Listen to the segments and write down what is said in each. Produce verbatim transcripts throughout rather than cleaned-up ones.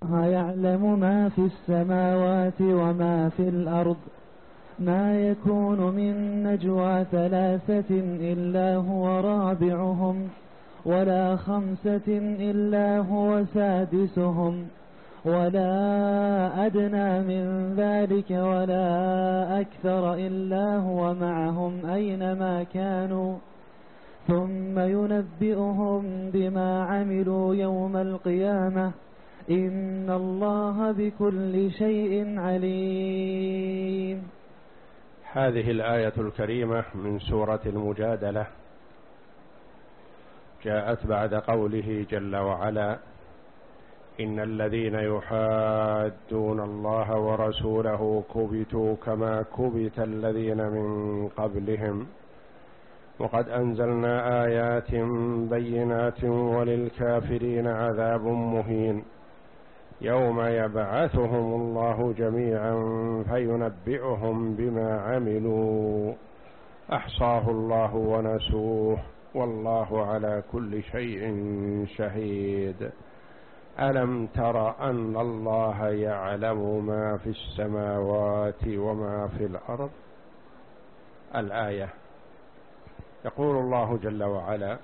يعلم ما في السماوات وما في الأرض ما يكون من نجوى ثلاثة إلا هو رابعهم ولا خمسة إلا هو سادسهم ولا أدنى من ذلك ولا أكثر إلا هو معهم أينما كانوا ثم ينبئهم بما عملوا يوم القيامة إن الله بكل شيء عليم. هذه الآية الكريمة من سورة المجادلة جاءت بعد قوله جل وعلا إن الذين يحادون الله ورسوله كبتوا كما كبت الذين من قبلهم وقد أنزلنا آيات بينات وللكافرين عذاب مهين يوم يبعثهم الله جميعا فينبئهم بما عملوا أحصاه الله ونسوه والله على كل شيء شهيد. ألم تر أن الله يعلم ما في السماوات وما في الأرض؟ الآية. يقول الله جل وعلا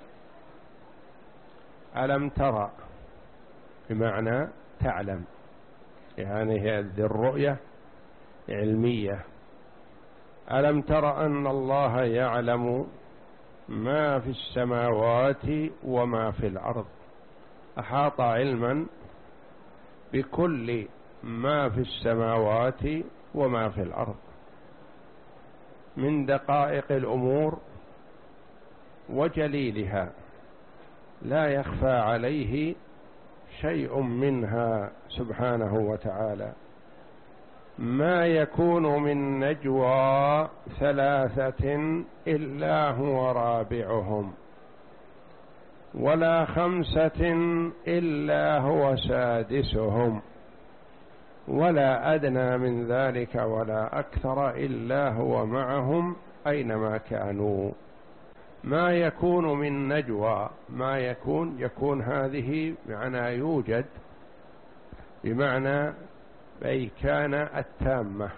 ألم تر بمعنى تعلم، يعني هذه الرؤية علمية. ألم تر أن الله يعلم ما في السماوات وما في الأرض، أحاط علما بكل ما في السماوات وما في الأرض من دقائق الأمور وجليلها، لا يخفى عليه شيء منها سبحانه وتعالى. ما يكون من نجوى ثلاثة إلا هو رابعهم ولا خمسة إلا هو سادسهم ولا أدنى من ذلك ولا أكثر إلا هو معهم أينما كانوا. ما يكون من نجوى، ما يكون يكون هذه معنى يوجد، بمعنى أي كان التامة،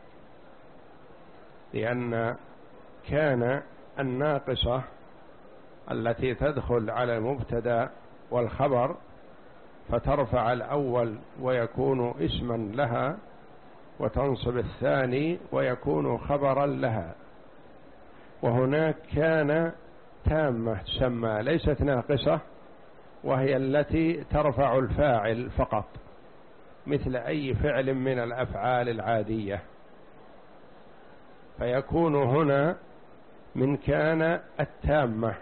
لأن كان الناقصة التي تدخل على المبتدأ والخبر فترفع الأول ويكون اسما لها وتنصب الثاني ويكون خبرا لها. وهناك كان تامة تسمى ليست ناقصة، وهي التي ترفع الفاعل فقط مثل أي فعل من الأفعال العادية، فيكون هنا من كان التامة.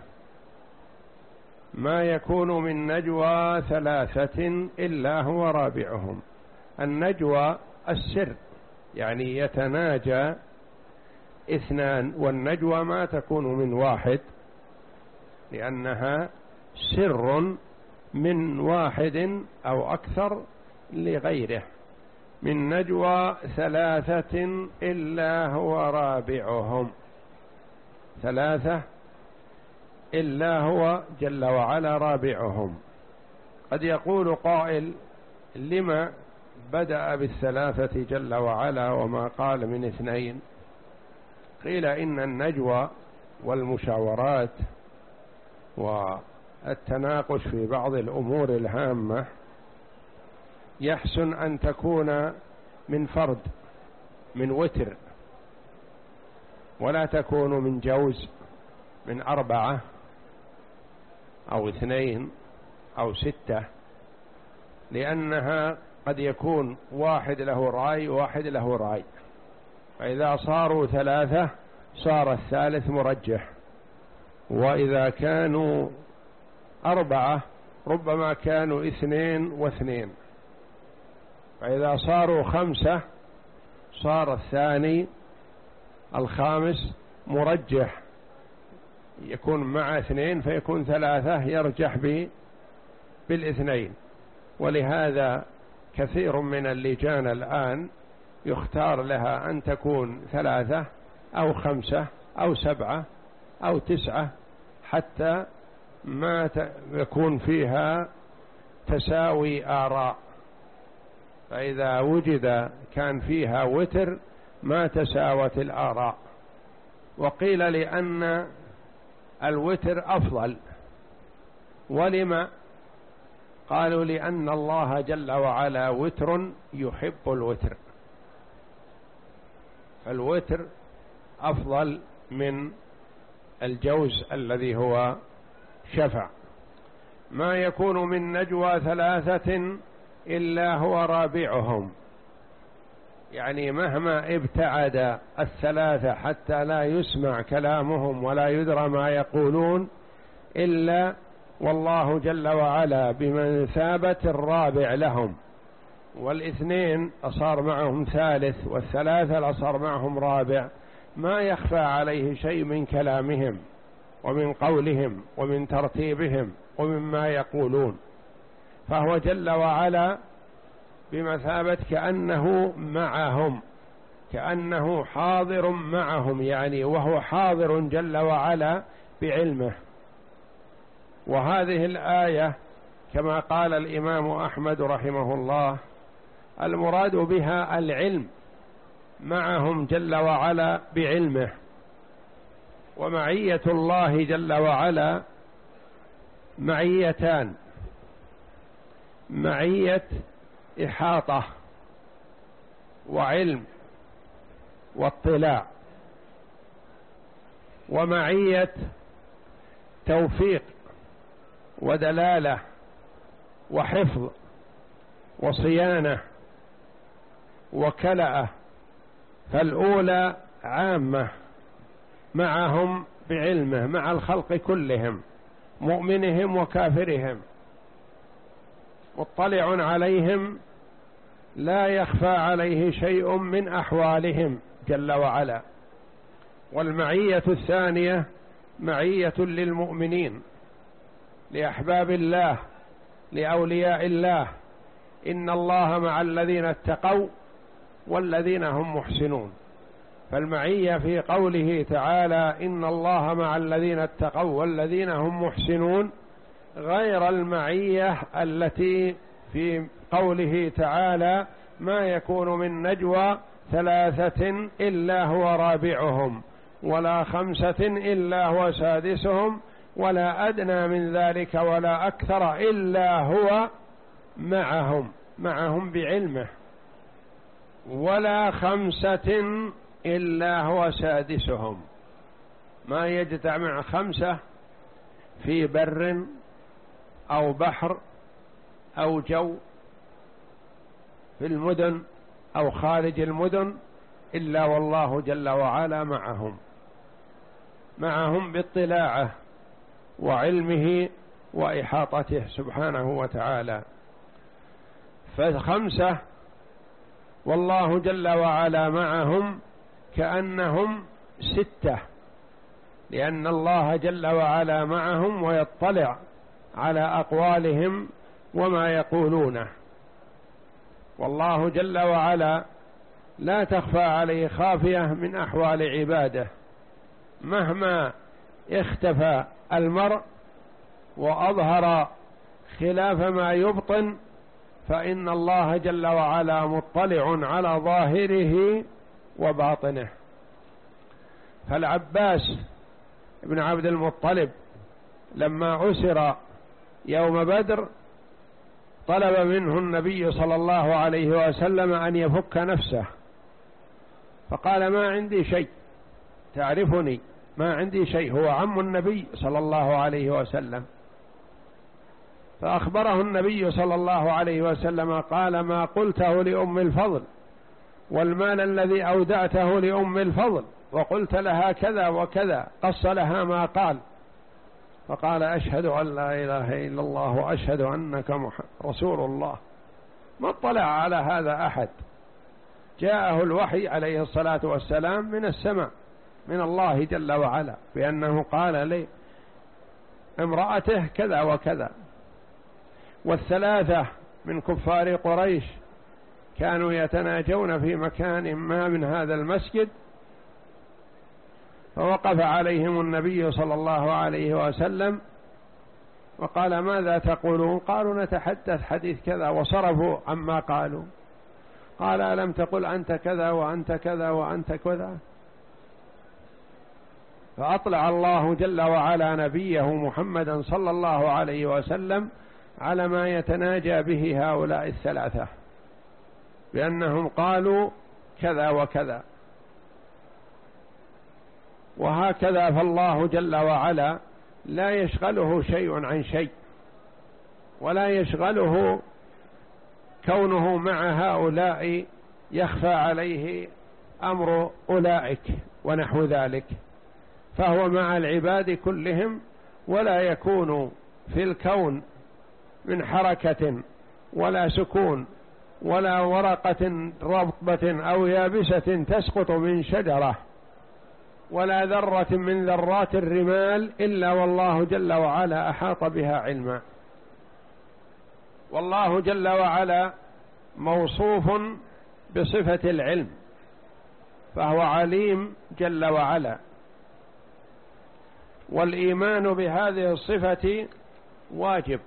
ما يكون من نجوى ثلاثة إلا هو رابعهم. النجوى السر، يعني يتناجى اثنان، والنجوى ما تكون من واحد لأنها سر من واحد أو أكثر لغيره. من نجوى ثلاثة إلا هو رابعهم، ثلاثة إلا هو جل وعلا رابعهم. قد يقول قائل لما بدأ بالثلاثة جل وعلا وما قال من اثنين؟ قيل إن النجوى والمشاورات والتناقش في بعض الأمور الهامة يحسن أن تكون من فرد، من وتر، ولا تكون من جوز، من أربعة أو اثنين أو ستة، لأنها قد يكون واحد له رأي وواحد له رأي، فإذا صاروا ثلاثة صار الثالث مرجح، وإذا كانوا أربعة ربما كانوا اثنين واثنين، فإذا صاروا خمسة صار الثاني الخامس مرجح، يكون مع اثنين فيكون ثلاثة يرجح بالاثنين. ولهذا كثير من اللجان الآن يختار لها أن تكون ثلاثة أو خمسة أو سبعة أو تسعة، حتى ما يكون فيها تساوي آراء، فإذا وجد كان فيها وتر ما تساوت الآراء. وقيل لأن الوتر أفضل. ولما؟ قالوا لأن الله جل وعلا وتر يحب الوتر، فالوتر أفضل من الجوز الذي هو شفع. ما يكون من نجوى ثلاثة إلا هو رابعهم، يعني مهما ابتعد الثلاثة حتى لا يسمع كلامهم ولا يدرى ما يقولون إلا والله جل وعلا بمثابة الرابع لهم، والاثنين أصار معهم ثالث والثلاثة أصار معهم رابع، ما يخفى عليه شيء من كلامهم ومن قولهم ومن ترتيبهم ومما يقولون، فهو جل وعلا بمثابة كأنه معهم، كأنه حاضر معهم، يعني وهو حاضر جل وعلا بعلمه. وهذه الآية كما قال الإمام أحمد رحمه الله المراد بها العلم، معهم جل وعلا بعلمه. ومعية الله جل وعلا معيتان: معية إحاطة وعلم واطلاع، ومعية توفيق ودلالة وحفظ وصيانة وكلأة. فالأولى عامة معهم بعلمه مع الخلق كلهم، مؤمنهم وكافرهم، مطلع عليهم لا يخفى عليه شيء من أحوالهم جل وعلا. والمعية الثانية معية للمؤمنين، لأحباب الله، لأولياء الله: إن الله مع الذين اتقوا والذين هم محسنون. فالمعية في قوله تعالى إن الله مع الذين اتقوا والذين هم محسنون غير المعية التي في قوله تعالى ما يكون من نجوى ثلاثة إلا هو رابعهم ولا خمسة إلا هو سادسهم ولا أدنى من ذلك ولا أكثر إلا هو معهم، معهم بعلمه، ولا خمسة إلا هو سادسهم. ما يجتمع خمسة في بر أو بحر أو جو في المدن أو خارج المدن إلا والله جل وعلا معهم، معهم باطلاعه وعلمه وإحاطته سبحانه وتعالى. فخمسة والله جل وعلا معهم كأنهم ستة، لأن الله جل وعلا معهم ويطلع على أقوالهم وما يقولونه. والله جل وعلا لا تخفى عليه خافية من أحوال عباده، مهما اختفى المرء وأظهر خلاف ما يبطن فإن الله جل وعلا مطلع على ظاهره وباطنه. فالعباس ابن عبد المطلب لما أسر يوم بدر طلب منه النبي صلى الله عليه وسلم أن يفك نفسه، فقال ما عندي شيء، تعرفني ما عندي شيء، هو عم النبي صلى الله عليه وسلم. فأخبره النبي صلى الله عليه وسلم قال ما قلته لأم الفضل والمال الذي أودعته لأم الفضل وقلت لها كذا وكذا، قص لها ما قال، فقال أشهد أن لا إله إلا الله وأشهد أنك رسول الله. ما اطلع على هذا أحد، جاءه الوحي عليه الصلاة والسلام من السماء من الله جل وعلا بأنه قال لي امرأته كذا وكذا. والثلاثة من كفار قريش كانوا يتناجون في مكان ما من هذا المسجد، فوقف عليهم النبي صلى الله عليه وسلم وقال ماذا تقولون؟ قالوا نتحدث حديث كذا، وصرفوا عما قالوا. قال ألم تقل أنت كذا وأنت كذا وأنت كذا؟ فأطلع الله جل وعلا نبيه محمدا صلى الله عليه وسلم على ما يتناجى به هؤلاء الثلاثة، بأنهم قالوا كذا وكذا. وهكذا فالله جل وعلا لا يشغله شيء عن شيء، ولا يشغله كونه مع هؤلاء يخفى عليه أمر أولئك ونحو ذلك، فهو مع العباد كلهم، ولا يكون في الكون من حركة ولا سكون ولا ورقة رطبة أو يابسة تسقط من شجرة ولا ذرة من ذرات الرمال إلا والله جل وعلا أحاط بها علما. والله جل وعلا موصوف بصفة العلم، فهو عليم جل وعلا، والإيمان بهذه الصفة واجب،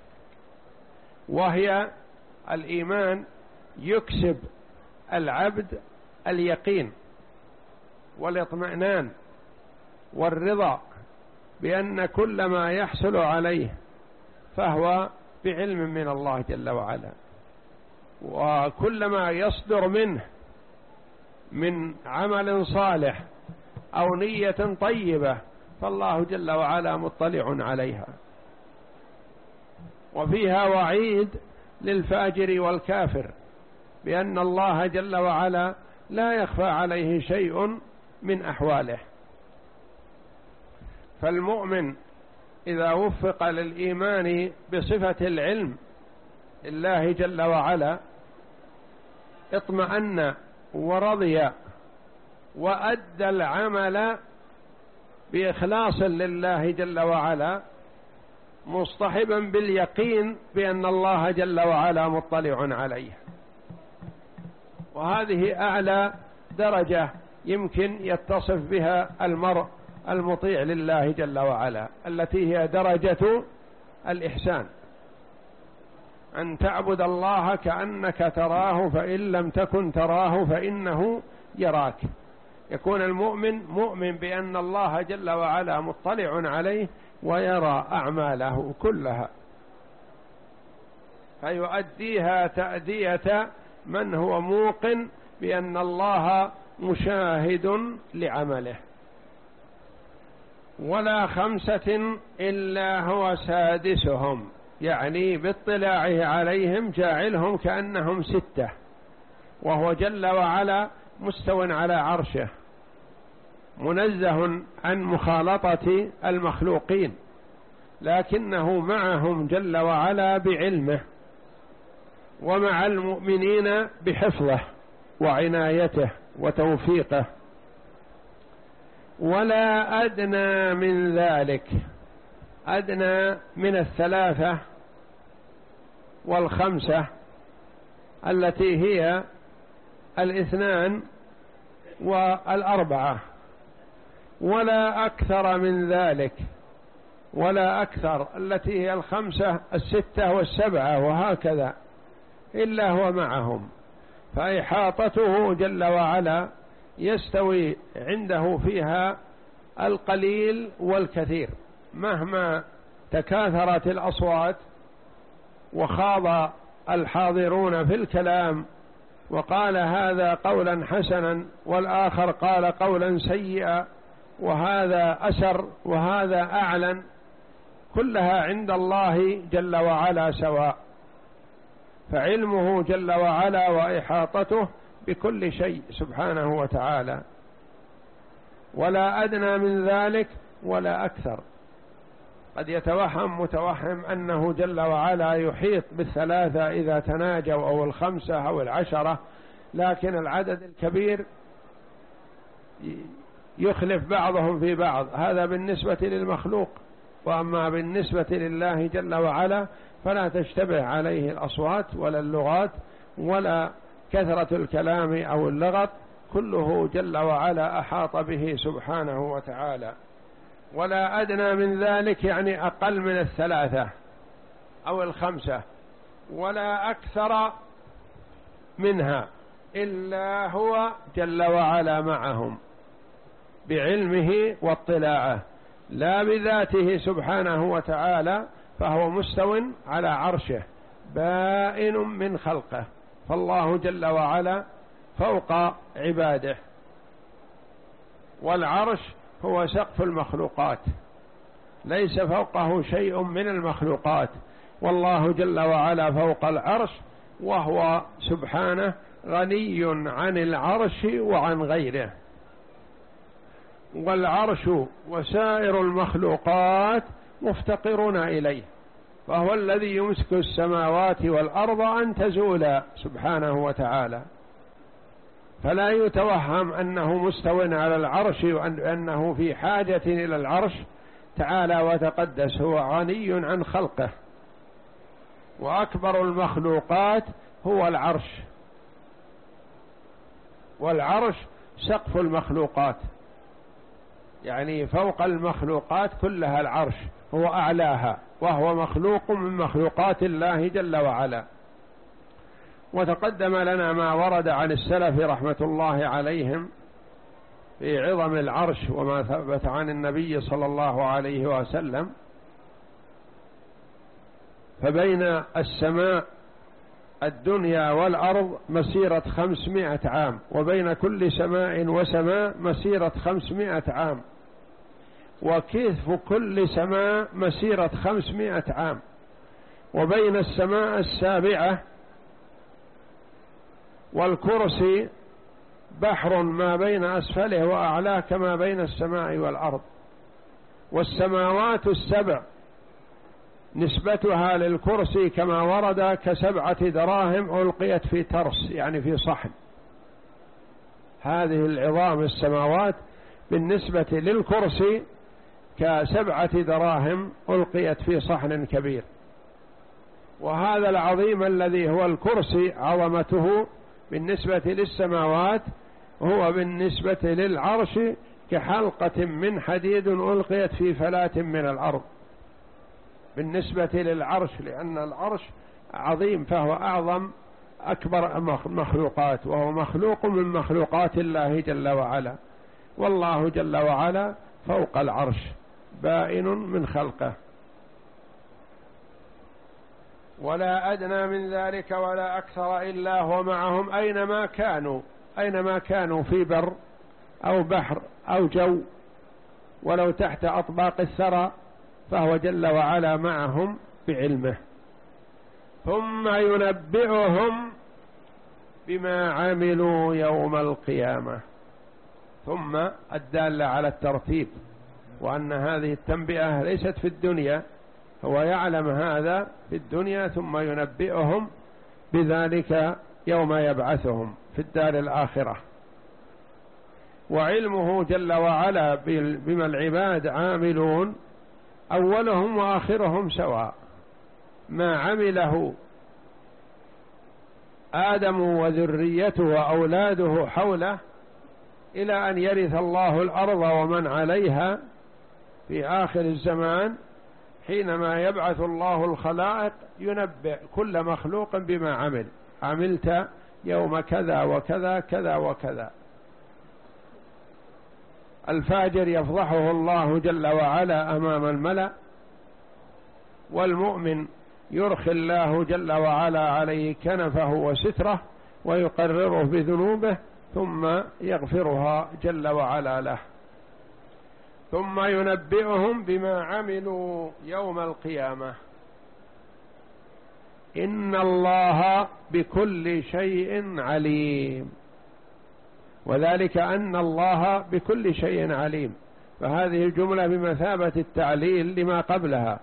وهي الإيمان يكسب العبد اليقين والاطمئنان والرضا بأن كل ما يحصل عليه فهو بعلم من الله جل وعلا، وكل ما يصدر منه من عمل صالح أو نية طيبة فالله جل وعلا مطلع عليها. وفيها وعيد للفاجر والكافر بأن الله جل وعلا لا يخفى عليه شيء من أحواله. فالمؤمن إذا وفق للإيمان بصفة العلم لله جل وعلا اطمأن ورضي وأدى العمل بإخلاص لله جل وعلا، مصطحبا باليقين بأن الله جل وعلا مطلع عليه. وهذه أعلى درجة يمكن يتصف بها المرء المطيع لله جل وعلا، التي هي درجة الإحسان، أن تعبد الله كأنك تراه فإن لم تكن تراه فإنه يراك. يكون المؤمن مؤمن بأن الله جل وعلا مطلع عليه ويرى أعماله كلها، فيؤديها تأدية من هو موقن بأن الله مشاهد لعمله. ولا خمسة إلا هو سادسهم، يعني باطلاعه عليهم جاعلهم كأنهم ستة، وهو جل وعلا مستو على عرشه منزه عن مخالطة المخلوقين، لكنه معهم جل وعلا بعلمه، ومع المؤمنين بحفظه وعنايته وتوفيقه. ولا أدنى من ذلك، أدنى من الثلاثة والخمسة التي هي الاثنان والأربعة، ولا أكثر من ذلك، ولا أكثر التي هي الخمسة الستة والسبعة وهكذا، إلا هو معهم. فإحاطته جل وعلا يستوي عنده فيها القليل والكثير، مهما تكاثرت الأصوات وخاض الحاضرون في الكلام وقال هذا قولا حسنا والآخر قال قولا سيئا وهذا أسر وهذا أعلن، كلها عند الله جل وعلا سواء. فعلمه جل وعلا وإحاطته بكل شيء سبحانه وتعالى. ولا أدنى من ذلك ولا أكثر. قد يتوهم متوهم أنه جل وعلا يحيط بالثلاثة إذا تناجوا أو الخمسة أو العشرة، لكن العدد الكبير يخلف بعضهم في بعض، هذا بالنسبة للمخلوق، وأما بالنسبة لله جل وعلا فلا تشتبه عليه الأصوات ولا اللغات ولا كثرة الكلام أو اللغط، كله جل وعلا أحاط به سبحانه وتعالى. ولا أدنى من ذلك يعني أقل من الثلاثة أو الخمسة، ولا أكثر منها إلا هو جل وعلا معهم بعلمه واطلاعه، لا بذاته سبحانه وتعالى، فهو مستو على عرشه بائن من خلقه، فالله جل وعلا فوق عباده. والعرش هو سقف المخلوقات، ليس فوقه شيء من المخلوقات، والله جل وعلا فوق العرش، وهو سبحانه غني عن العرش وعن غيره. والعرش وسائر المخلوقات مفتقرون إليه، فهو الذي يمسك السماوات والأرض أن تزولا سبحانه وتعالى، فلا يتوهم أنه مستو على العرش وأنه في حاجة إلى العرش، تعالى وتقدس، هو غني عن خلقه. وأكبر المخلوقات هو العرش، والعرش سقف المخلوقات، يعني فوق المخلوقات كلها العرش هو أعلاها، وهو مخلوق من مخلوقات الله جل وعلا. وتقدم لنا ما ورد عن السلف رحمة الله عليهم في عظم العرش، وما ثبت عن النبي صلى الله عليه وسلم. فبين السماء الدنيا والأرض مسيرة خمسمائة عام، وبين كل سماء وسماء مسيرة خمسمائة عام، وكثف كل سماء مسيرة خمسمائة عام، وبين السماء السابعة والكرسي بحر ما بين أسفله وأعلاه كما بين السماء والأرض. والسماوات السبع نسبتها للكرسي كما ورد كسبعة دراهم ألقيت في ترس، يعني في صحن. هذه العظام السماوات بالنسبة للكرسي كسبعة دراهم ألقيت في صحن كبير. وهذا العظيم الذي هو الكرسي عظمته بالنسبة للسماوات هو بالنسبة للعرش كحلقة من حديد ألقيت في فلاة من الأرض بالنسبة للعرش، لأن العرش عظيم، فهو أعظم أكبر مخلوقات، وهو مخلوق من مخلوقات الله جل وعلا. والله جل وعلا فوق العرش بائن من خلقه. ولا أدنى من ذلك ولا أكثر إلا هو معهم أينما كانوا، أينما كانوا في بر أو بحر أو جو، ولو تحت أطباق الثرى، فهو جل وعلا معهم بعلمه. ثم ينبئهم بما عملوا يوم القيامة. ثم الدالة على الترتيب، وأن هذه التنبئة ليست في الدنيا، هو يعلم هذا في الدنيا، ثم ينبئهم بذلك يوم يبعثهم في الدار الآخرة. وعلمه جل وعلا بما العباد عاملون أولهم وآخرهم سواء، ما عمله آدم وذريته وأولاده حوله إلى أن يرث الله الأرض ومن عليها في آخر الزمان، حينما يبعث الله الخلائق ينبئ كل مخلوق بما عمل، عملت يوم كذا وكذا كذا وكذا. الفاجر يفضحه الله جل وعلا أمام الملأ، والمؤمن يرخي الله جل وعلا عليه كنفه وستره ويقرره بذنوبه ثم يغفرها جل وعلا له. ثم ينبئهم بما عملوا يوم القيامة. إن الله بكل شيء عليم، وذلك أن الله بكل شيء عليم، فهذه الجملة بمثابة التعليل لما قبلها،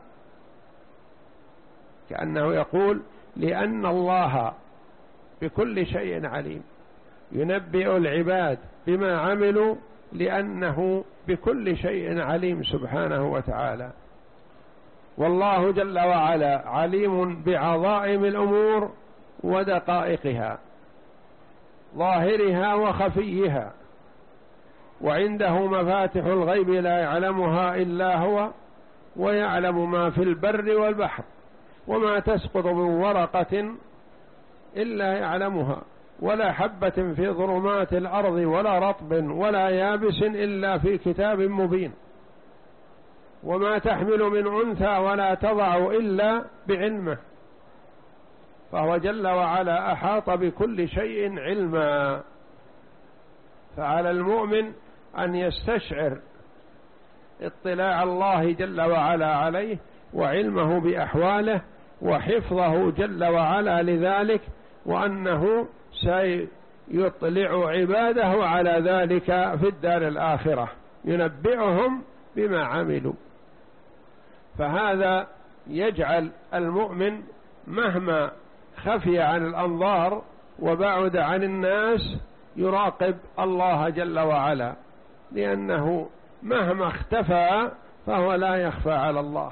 كأنه يقول لأن الله بكل شيء عليم، ينبئ العباد بما عملوا لأنه بكل شيء عليم سبحانه وتعالى. والله جل وعلا عليم بعظائم الأمور ودقائقها، ظاهرها وخفيها، وعنده مفاتح الغيب لا يعلمها إلا هو، ويعلم ما في البر والبحر، وما تسقط من ورقة إلا يعلمها، ولا حبة في ظلمات الأرض ولا رطب ولا يابس إلا في كتاب مبين، وما تحمل من أنثى ولا تضع إلا بعلمه، فهو جل وعلا أحاط بكل شيء علما. فعلى المؤمن أن يستشعر اطلاع الله جل وعلا عليه وعلمه بأحواله وحفظه جل وعلا لذلك، وأنه سيطلع عباده على ذلك في الدار الآخرة ينبئهم بما عملوا. فهذا يجعل المؤمن مهما خفي عن الأنظار وبعد عن الناس يراقب الله جل وعلا، لأنه مهما اختفى فهو لا يخفى على الله،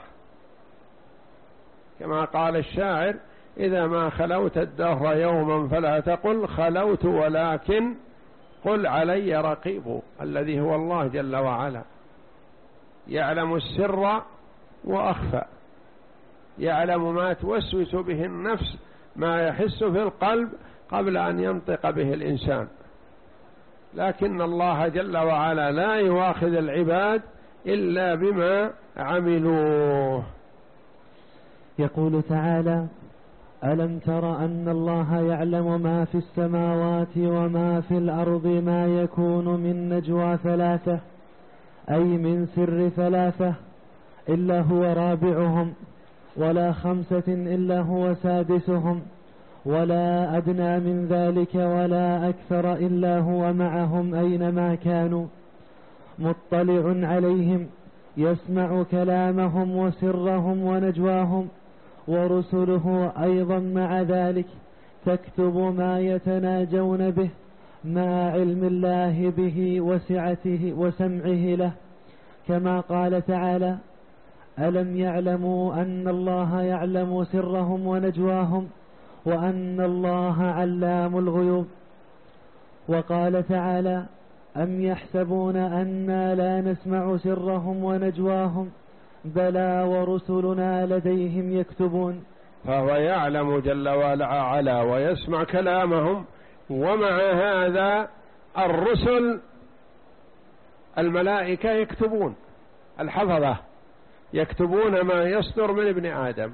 كما قال الشاعر: إذا ما خلوت الدهر يوما فلا تقل خلوت ولكن قل علي رقيب، الذي هو الله جل وعلا يعلم السر وأخفى، يعلم ما توسوس به النفس، ما يحس في القلب قبل أن ينطق به الإنسان. لكن الله جل وعلا لا يواخذ العباد إلا بما عملوه. يقول تعالى: ألم تر أن الله يعلم ما في السماوات وما في الأرض ما يكون من نجوى ثلاثة أي من سر ثلاثة إلا هو رابعهم ولا خمسة إلا هو سادسهم ولا أدنى من ذلك ولا أكثر إلا هو معهم أينما كانوا مطلع عليهم يسمع كلامهم وسرهم ونجواهم، ورسله أيضا مع ذلك تكتب ما يتناجون به مع علم الله به وسعته وسمعه له، كما قال تعالى: ألم يعلموا أن الله يعلم سرهم ونجواهم وأن الله علام الغيوب. وقال تعالى: أم يحسبون أنا لا نسمع سرهم ونجواهم بلى ورسلنا لديهم يكتبون. فهو يعلم جل وعلا ويسمع كلامهم، ومع هذا الرسل الملائكة يكتبون، الحفظة يكتبون ما يصدر من ابن آدم.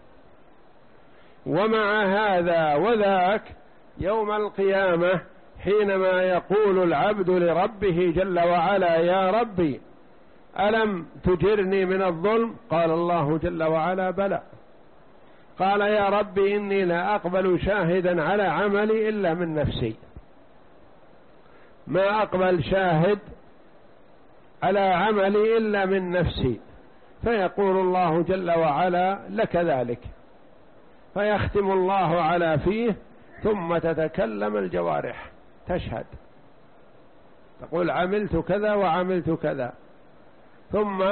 ومع هذا وذاك يوم القيامة حينما يقول العبد لربه جل وعلا: يا ربي ألم تجرني من الظلم؟ قال الله جل وعلا: بلى. قال: يا ربي إني لا أقبل شاهدا على عملي إلا من نفسي، ما أقبل شاهد على عملي إلا من نفسي. فيقول الله جل وعلا: لك ذلك. فيختم الله على فيه، ثم تتكلم الجوارح تشهد، تقول عملت كذا وعملت كذا. ثم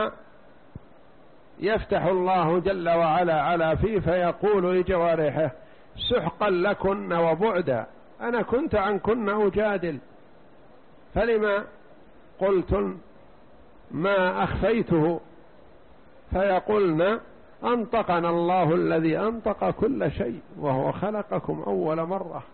يفتح الله جل وعلا على فيه فيقول لجوارحه: سحقا لكن وبعدا، أنا كنت عنكن أجادل، فلما قلتن ما أخفيته؟ فيقولن: أنطقنا الله الذي أنطق كل شيء وهو خلقكم أول مرة.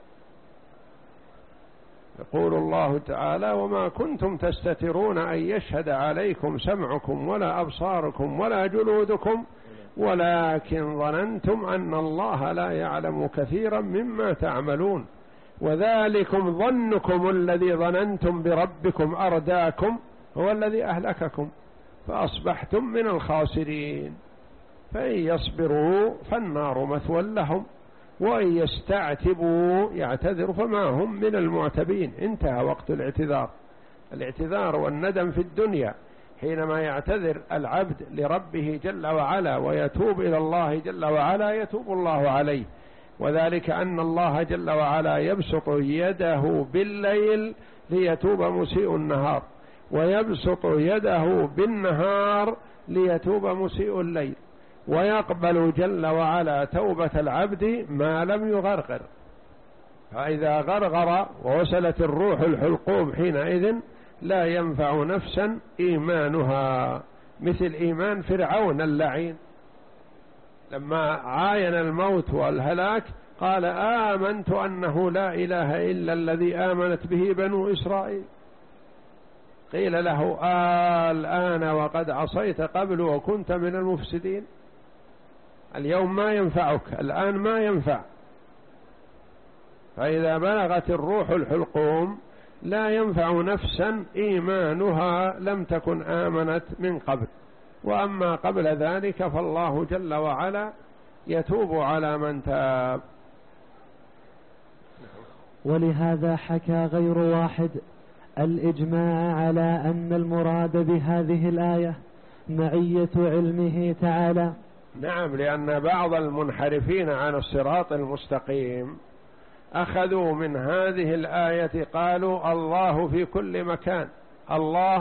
يقول الله تعالى: وما كنتم تستترون أن يشهد عليكم سمعكم ولا أبصاركم ولا جلودكم ولكن ظننتم أن الله لا يعلم كثيرا مما تعملون، وذلكم ظنكم الذي ظننتم بربكم أرداكم هو الذي أهلككم فأصبحتم من الخاسرين. فإن يصبروا فالنار مثوى لهم وإن يستعتبوا يعتذر فما هم من المعتبين. انتهى وقت الاعتذار. الاعتذار والندم في الدنيا حينما يعتذر العبد لربه جل وعلا ويتوب إلى الله جل وعلا يتوب الله عليه، وذلك أن الله جل وعلا يبسط يده بالليل ليتوب مسيء النهار، ويبسط يده بالنهار ليتوب مسيء الليل، ويقبل جل وعلا توبة العبد ما لم يغرغر. فإذا غرغر ووصلت الروح الحلقوم حينئذ لا ينفع نفسا إيمانها، مثل إيمان فرعون اللعين لما عاين الموت والهلاك قال آمنت أنه لا إله إلا الذي آمنت به بنو إسرائيل. قيل له آه الآن وقد عصيت قبل وكنت من المفسدين، اليوم ما ينفعك، الآن ما ينفع. فإذا بلغت الروح الحلقوم لا ينفع نفسا إيمانها لم تكن آمنت من قبل، وأما قبل ذلك فالله جل وعلا يتوب على من تاب. ولهذا حكى غير واحد الإجماع على أن المراد بهذه الآية معية علمه تعالى. نعم، لأن بعض المنحرفين عن الصراط المستقيم أخذوا من هذه الآية قالوا الله في كل مكان، الله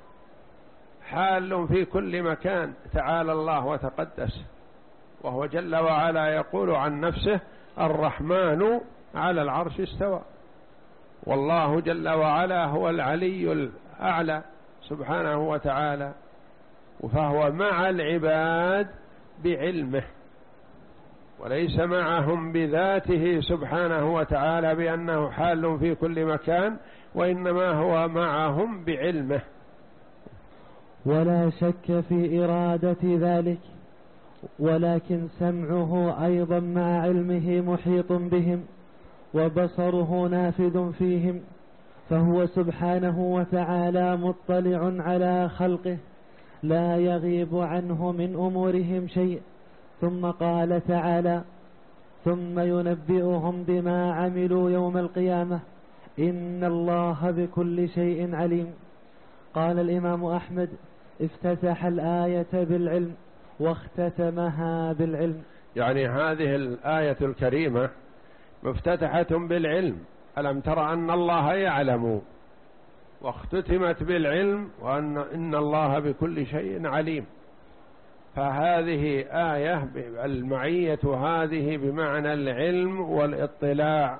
حال في كل مكان، تعالى الله وتقدس، وهو جل وعلا يقول عن نفسه الرحمن على العرش استوى، والله جل وعلا هو العلي الأعلى سبحانه وتعالى، فهو مع العباد بعلمه وليس معهم بذاته سبحانه وتعالى بأنه حال في كل مكان، وإنما هو معهم بعلمه. ولا شك في إرادة ذلك، ولكن سمعه أيضا مع علمه محيط بهم، وبصره نافذ فيهم، فهو سبحانه وتعالى مطلع على خلقه لا يغيب عنه من أمورهم شيء. ثم قال تعالى ثم ينبئهم بما عملوا يوم القيامة إن الله بكل شيء عليم. قال الإمام أحمد افتتح الآية بالعلم واختتمها بالعلم، يعني هذه الآية الكريمة مفتتحة بالعلم، ألم تر أن الله يعلم، واختتمت بالعلم وأن إن الله بكل شيء عليم. فهذه آية المعية هذه بمعنى العلم والاطلاع،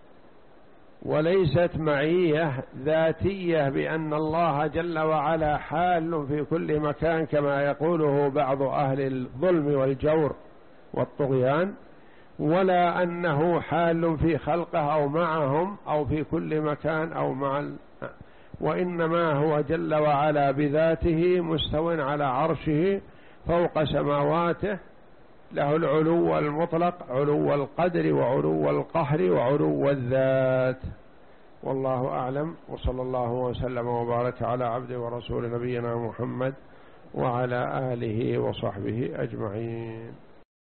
وليست معية ذاتية بأن الله جل وعلا حال في كل مكان كما يقوله بعض أهل الظلم والجور والطغيان، ولا أنه حال في خلقه أو معهم أو في كل مكان أو مع ال... وإنما هو جل وعلا بذاته مستو على عرشه فوق سماواته، له العلو المطلق، علو القدر وعلو القهر وعلو الذات. والله أعلم، وصلى الله وسلم وبارك على عبده ورسول نبينا محمد وعلى آله وصحبه أجمعين.